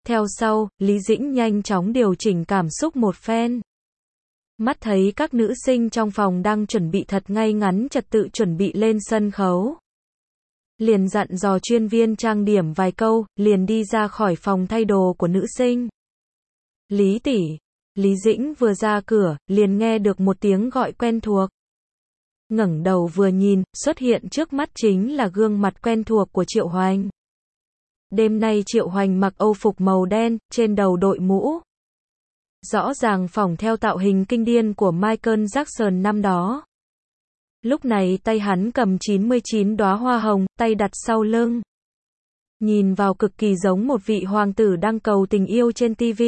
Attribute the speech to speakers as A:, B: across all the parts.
A: Theo sau, Lý Dĩnh nhanh chóng điều chỉnh cảm xúc một phen. Mắt thấy các nữ sinh trong phòng đang chuẩn bị thật ngay ngắn trật tự chuẩn bị lên sân khấu. Liền dặn dò chuyên viên trang điểm vài câu, liền đi ra khỏi phòng thay đồ của nữ sinh. Lý tỷ. Lý Dĩnh vừa ra cửa, liền nghe được một tiếng gọi quen thuộc. Ngẩng đầu vừa nhìn, xuất hiện trước mắt chính là gương mặt quen thuộc của Triệu Hoành. Đêm nay Triệu Hoành mặc âu phục màu đen, trên đầu đội mũ. Rõ ràng phỏng theo tạo hình kinh điển của Michael Jackson năm đó. Lúc này tay hắn cầm 99 đóa hoa hồng, tay đặt sau lưng. Nhìn vào cực kỳ giống một vị hoàng tử đang cầu tình yêu trên TV.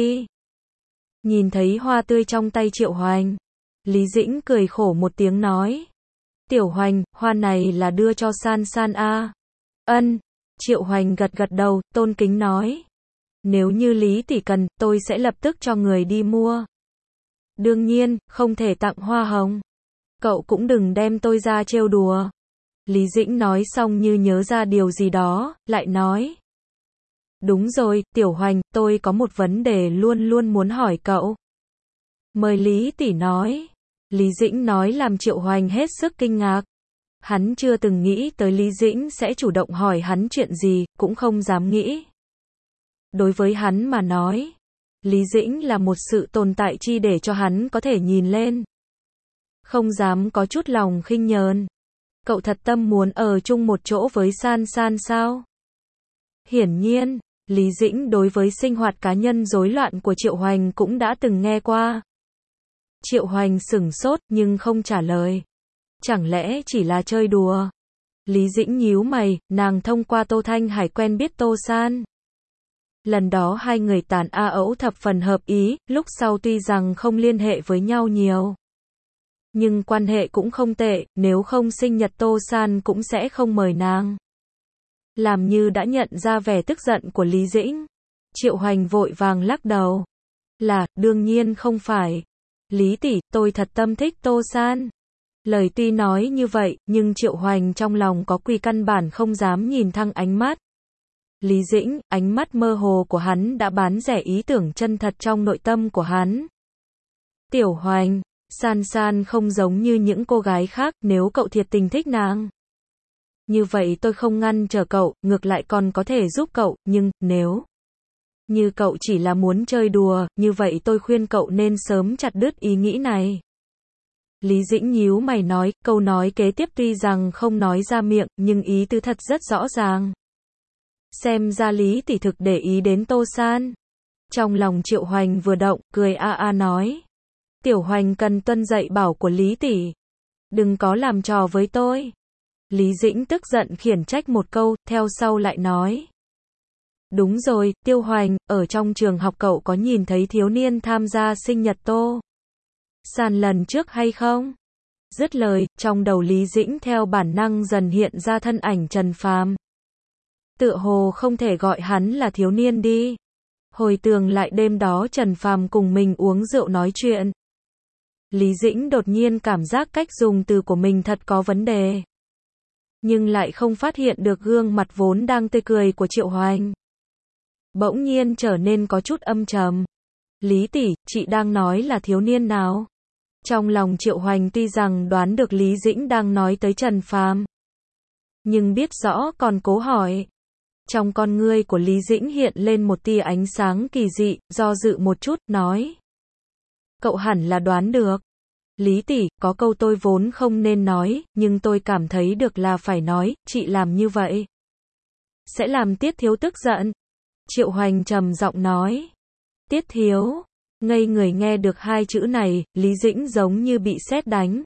A: Nhìn thấy hoa tươi trong tay Triệu Hoành, Lý Dĩnh cười khổ một tiếng nói. Tiểu Hoành, hoa này là đưa cho San San a. Ân. Triệu Hoành gật gật đầu, tôn kính nói. Nếu như Lý tỷ cần, tôi sẽ lập tức cho người đi mua. Đương nhiên, không thể tặng hoa hồng. Cậu cũng đừng đem tôi ra trêu đùa. Lý Dĩnh nói xong như nhớ ra điều gì đó, lại nói. Đúng rồi, Tiểu Hoành, tôi có một vấn đề luôn luôn muốn hỏi cậu. Mời Lý tỷ nói. Lý Dĩnh nói làm Triệu Hoành hết sức kinh ngạc. Hắn chưa từng nghĩ tới Lý Dĩnh sẽ chủ động hỏi hắn chuyện gì, cũng không dám nghĩ. Đối với hắn mà nói, Lý Dĩnh là một sự tồn tại chi để cho hắn có thể nhìn lên. Không dám có chút lòng khinh nhờn. Cậu thật tâm muốn ở chung một chỗ với San San sao? Hiển nhiên, Lý Dĩnh đối với sinh hoạt cá nhân rối loạn của Triệu Hoành cũng đã từng nghe qua. Triệu Hoành sửng sốt nhưng không trả lời. Chẳng lẽ chỉ là chơi đùa? Lý Dĩnh nhíu mày, nàng thông qua Tô Thanh Hải quen biết Tô San. Lần đó hai người tán ẫu thập phần hợp ý, lúc sau tuy rằng không liên hệ với nhau nhiều. Nhưng quan hệ cũng không tệ, nếu không sinh nhật Tô San cũng sẽ không mời nàng. Làm như đã nhận ra vẻ tức giận của Lý Dĩnh. Triệu Hoành vội vàng lắc đầu. Là, đương nhiên không phải. Lý tỷ, tôi thật tâm thích Tô San. Lời tuy nói như vậy, nhưng Triệu Hoành trong lòng có quỳ căn bản không dám nhìn thẳng ánh mắt. Lý Dĩnh, ánh mắt mơ hồ của hắn đã bán rẻ ý tưởng chân thật trong nội tâm của hắn. Tiểu Hoành, San San không giống như những cô gái khác, nếu cậu thiệt tình thích nàng. Như vậy tôi không ngăn trở cậu, ngược lại còn có thể giúp cậu, nhưng, nếu như cậu chỉ là muốn chơi đùa, như vậy tôi khuyên cậu nên sớm chặt đứt ý nghĩ này. Lý Dĩnh nhíu mày nói, câu nói kế tiếp tuy rằng không nói ra miệng, nhưng ý tứ thật rất rõ ràng. Xem ra Lý tỷ thực để ý đến Tô San. Trong lòng Triệu Hoành vừa động, cười nói. Tiểu Hoành cần tuân dạy bảo của Lý tỷ. Đừng có làm trò với tôi. Lý Dĩnh tức giận khiển trách một câu, theo sau lại nói. Đúng rồi, Tiêu Hoành, ở trong trường học cậu có nhìn thấy thiếu niên tham gia sinh nhật Tô San lần trước hay không? Dứt lời, trong đầu Lý Dĩnh theo bản năng dần hiện ra thân ảnh Trần Phàm. Tựa hồ không thể gọi hắn là thiếu niên đi. Hồi tưởng lại đêm đó Trần Phàm cùng mình uống rượu nói chuyện. Lý Dĩnh đột nhiên cảm giác cách dùng từ của mình thật có vấn đề. Nhưng lại không phát hiện được gương mặt vốn đang tươi cười của Triệu Hoành. Bỗng nhiên trở nên có chút âm trầm. Lý tỷ, chị đang nói là thiếu niên nào? Trong lòng Triệu Hoành tuy rằng đoán được Lý Dĩnh đang nói tới Trần Phàm, nhưng biết rõ còn cố hỏi. Trong con ngươi của Lý Dĩnh hiện lên một tia ánh sáng kỳ dị, do dự một chút, nói. Cậu hẳn là đoán được. Lý tỷ, có câu tôi vốn không nên nói, nhưng tôi cảm thấy được là phải nói, chị làm như vậy sẽ làm Tiết Thiếu tức giận. Triệu Hoành trầm giọng nói. Tiết Thiếu. Ngây người nghe được hai chữ này, Lý Dĩnh giống như bị sét đánh.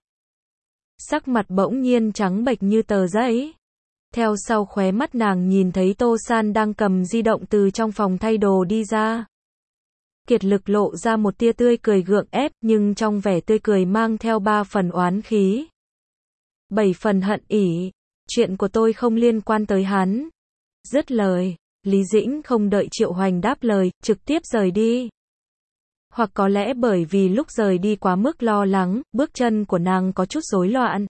A: Sắc mặt bỗng nhiên trắng bệch như tờ giấy. Theo sau khóe mắt nàng nhìn thấy Tô San đang cầm di động từ trong phòng thay đồ đi ra. Kiệt lực lộ ra một tia tươi cười gượng ép, nhưng trong vẻ tươi cười mang theo 3 phần oán khí, 7 phần hận ỉ. Chuyện của tôi không liên quan tới hắn. Dứt lời, Lý Dĩnh không đợi Triệu Hoành đáp lời, trực tiếp rời đi. Hoặc có lẽ bởi vì lúc rời đi quá mức lo lắng, bước chân của nàng có chút rối loạn.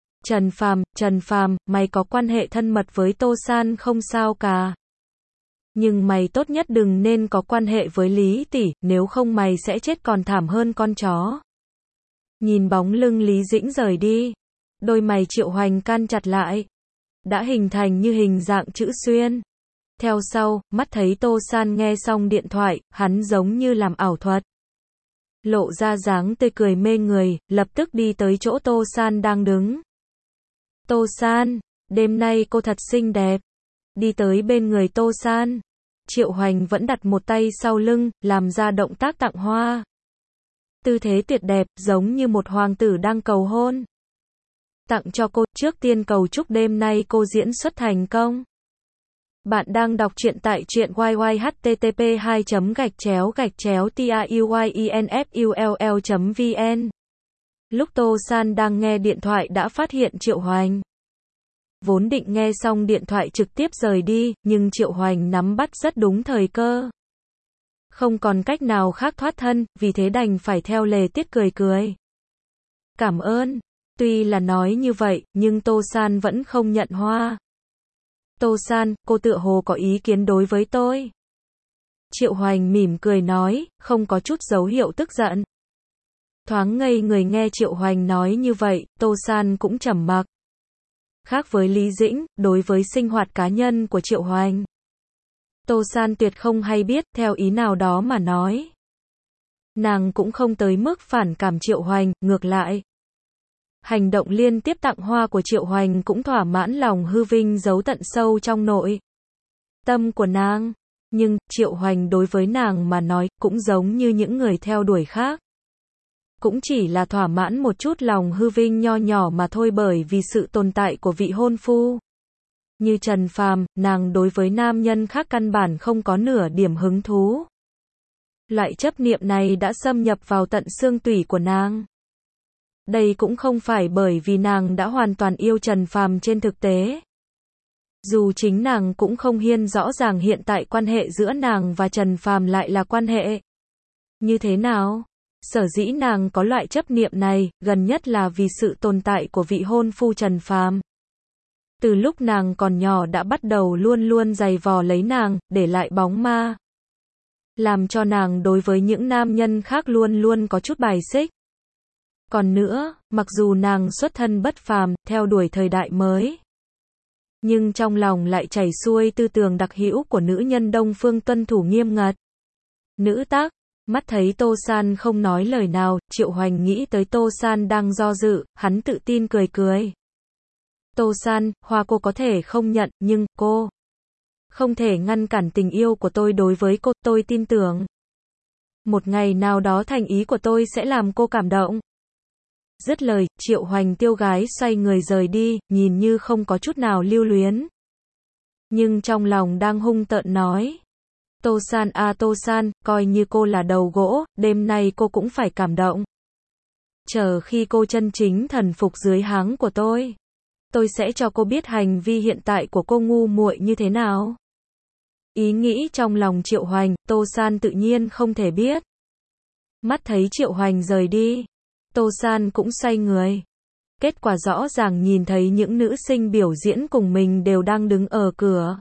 A: Trần Phàm, mày có quan hệ thân mật với Tô San không sao cả? Nhưng mày tốt nhất đừng nên có quan hệ với Lý tỷ, nếu không mày sẽ chết còn thảm hơn con chó. Nhìn bóng lưng Lý Dĩnh rời đi, đôi mày Triệu Hoành can chặt lại, đã hình thành như hình dạng chữ xuyên. Theo sau, mắt thấy Tô San nghe xong điện thoại, hắn giống như làm ảo thuật, lộ ra dáng tươi cười mê người, lập tức đi tới chỗ Tô San đang đứng. Tô San, đêm nay cô thật xinh đẹp. Đi tới bên người Tô San, Triệu Hoành vẫn đặt một tay sau lưng, làm ra động tác tặng hoa. Tư thế tuyệt đẹp, giống như một hoàng tử đang cầu hôn. Tặng cho cô, trước tiên cầu chúc đêm nay cô diễn xuất thành công. Bạn đang đọc truyện tại truyện YY http://TUYINFULL.vn. Lúc Tô San đang nghe điện thoại đã phát hiện Triệu Hoành. Vốn định nghe xong điện thoại trực tiếp rời đi, nhưng Triệu Hoành nắm bắt rất đúng thời cơ. Không còn cách nào khác thoát thân, vì thế đành phải theo lề tiết cười cười. Cảm ơn. Tuy là nói như vậy, nhưng Tô San vẫn không nhận hoa. Tô San, cô tựa hồ có ý kiến đối với tôi. Triệu Hoành mỉm cười nói, không có chút dấu hiệu tức giận. Thoáng ngây người nghe Triệu Hoành nói như vậy, Tô San cũng trầm mặc. Khác với Lý Dĩnh, đối với sinh hoạt cá nhân của Triệu Hoành, Tô San tuyệt không hay biết, theo ý nào đó mà nói. Nàng cũng không tới mức phản cảm Triệu Hoành, ngược lại. Hành động liên tiếp tặng hoa của Triệu Hoành cũng thỏa mãn lòng hư vinh giấu tận sâu trong nội tâm của nàng. Nhưng, Triệu Hoành đối với nàng mà nói, cũng giống như những người theo đuổi khác. Cũng chỉ là thỏa mãn một chút lòng hư vinh nho nhỏ mà thôi, bởi vì sự tồn tại của vị hôn phu. Như Trần Phàm, nàng đối với nam nhân khác căn bản không có nửa điểm hứng thú. Loại chấp niệm này đã xâm nhập vào tận xương tủy của nàng. Đây cũng không phải bởi vì nàng đã hoàn toàn yêu Trần Phàm trên thực tế. Dù chính nàng cũng không hiên rõ ràng hiện tại quan hệ giữa nàng và Trần Phàm lại là quan hệ như thế nào. Sở dĩ nàng có loại chấp niệm này, gần nhất là vì sự tồn tại của vị hôn phu Trần Phàm. Từ lúc nàng còn nhỏ đã bắt đầu luôn luôn giày vò lấy nàng, để lại bóng ma. Làm cho nàng đối với những nam nhân khác luôn luôn có chút bài xích. Còn nữa, mặc dù nàng xuất thân bất phàm, theo đuổi thời đại mới, nhưng trong lòng lại chảy xuôi tư tưởng đặc hữu của nữ nhân Đông phương tuân thủ nghiêm ngặt. Nữ tác, mắt thấy Tô San không nói lời nào, Triệu Hoành nghĩ tới Tô San đang do dự, hắn tự tin cười cười. Tô San, hoa cô có thể không nhận, nhưng cô không thể ngăn cản tình yêu của tôi đối với cô, tôi tin tưởng. Một ngày nào đó thành ý của tôi sẽ làm cô cảm động. Dứt lời, Triệu Hoành tiêu gái xoay người rời đi, nhìn như không có chút nào lưu luyến. Nhưng trong lòng đang hung tợn nói. Tô San à Tô San, coi như cô là đầu gỗ, đêm nay cô cũng phải cảm động. Chờ khi cô chân chính thần phục dưới háng của tôi sẽ cho cô biết hành vi hiện tại của cô ngu muội như thế nào. Ý nghĩ trong lòng Triệu Hoành, Tô San tự nhiên không thể biết. Mắt thấy Triệu Hoành rời đi, Tô San cũng xoay người. Kết quả rõ ràng nhìn thấy những nữ sinh biểu diễn cùng mình đều đang đứng ở cửa.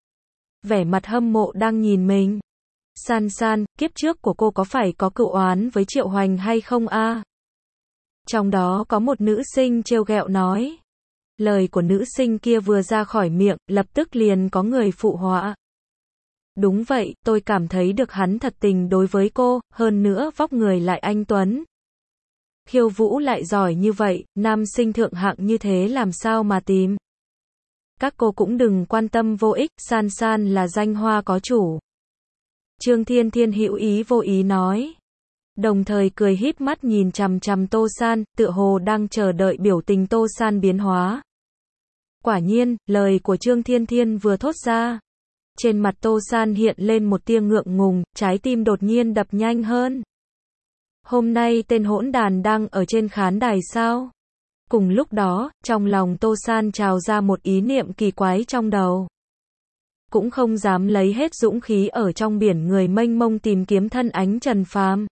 A: Vẻ mặt hâm mộ đang nhìn mình. San San, kiếp trước của cô có phải có cựu oán với Triệu Hoành hay không a? Trong đó có một nữ sinh trêu ghẹo nói. Lời của nữ sinh kia vừa ra khỏi miệng, lập tức liền có người phụ họa. Đúng vậy, tôi cảm thấy được hắn thật tình đối với cô, hơn nữa vóc người lại anh tuấn. Khiêu vũ lại giỏi như vậy, nam sinh thượng hạng như thế làm sao mà tìm. Các cô cũng đừng quan tâm vô ích, San San là danh hoa có chủ. Trương Thiên Thiên hữu ý vô ý nói. Đồng thời cười híp mắt nhìn chằm chằm Tô San, tựa hồ đang chờ đợi biểu tình Tô San biến hóa. Quả nhiên, lời của Trương Thiên Thiên vừa thốt ra. Trên mặt Tô San hiện lên một tia ngượng ngùng, trái tim đột nhiên đập nhanh hơn. Hôm nay tên hỗn đàn đang ở trên khán đài sao? Cùng lúc đó, trong lòng Tô San trào ra một ý niệm kỳ quái trong đầu. Cũng không dám lấy hết dũng khí ở trong biển người mênh mông tìm kiếm thân ánh Trần Phàm,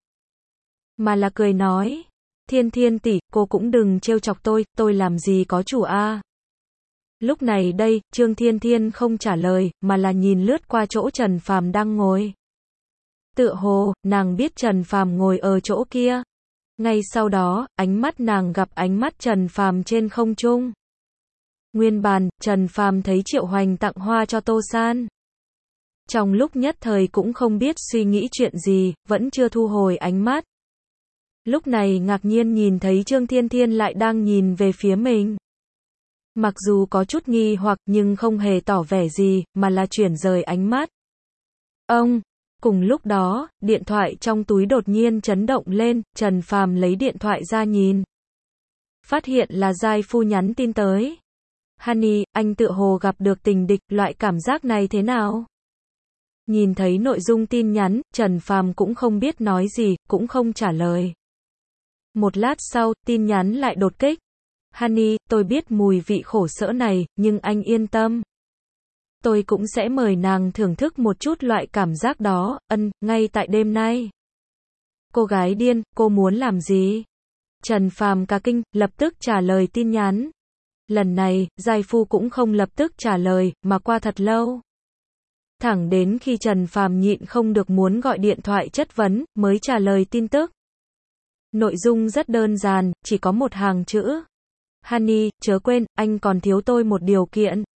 A: mà là cười nói, Thiên Thiên tỷ, cô cũng đừng trêu chọc tôi làm gì có chủ a. Lúc này đây, Trương Thiên Thiên không trả lời, mà là nhìn lướt qua chỗ Trần Phàm đang ngồi. Tựa hồ, nàng biết Trần Phàm ngồi ở chỗ kia. Ngay sau đó, ánh mắt nàng gặp ánh mắt Trần Phàm trên không trung. Nguyên bản, Trần Phàm thấy Triệu Hoành tặng hoa cho Tô San. Trong lúc nhất thời cũng không biết suy nghĩ chuyện gì, vẫn chưa thu hồi ánh mắt. Lúc này ngạc nhiên nhìn thấy Trương Thiên Thiên lại đang nhìn về phía mình. Mặc dù có chút nghi hoặc nhưng không hề tỏ vẻ gì, mà là chuyển rời ánh mắt. Ông! Cùng lúc đó, điện thoại trong túi đột nhiên chấn động lên, Trần Phàm lấy điện thoại ra nhìn. Phát hiện là giai phu nhắn tin tới. Honey, anh tựa hồ gặp được tình địch, loại cảm giác này thế nào? Nhìn thấy nội dung tin nhắn, Trần Phàm cũng không biết nói gì, cũng không trả lời. Một lát sau, tin nhắn lại đột kích. Honey, tôi biết mùi vị khổ sở này, nhưng anh yên tâm. Tôi cũng sẽ mời nàng thưởng thức một chút loại cảm giác đó, ngay tại đêm nay. Cô gái điên, cô muốn làm gì? Trần Phàm cả kinh, lập tức trả lời tin nhắn. Lần này, giai phu cũng không lập tức trả lời, mà qua thật lâu. Thẳng đến khi Trần Phàm nhịn không được muốn gọi điện thoại chất vấn, mới trả lời tin tức. Nội dung rất đơn giản, chỉ có một hàng chữ. Honey, chớ quên, anh còn thiếu tôi một điều kiện.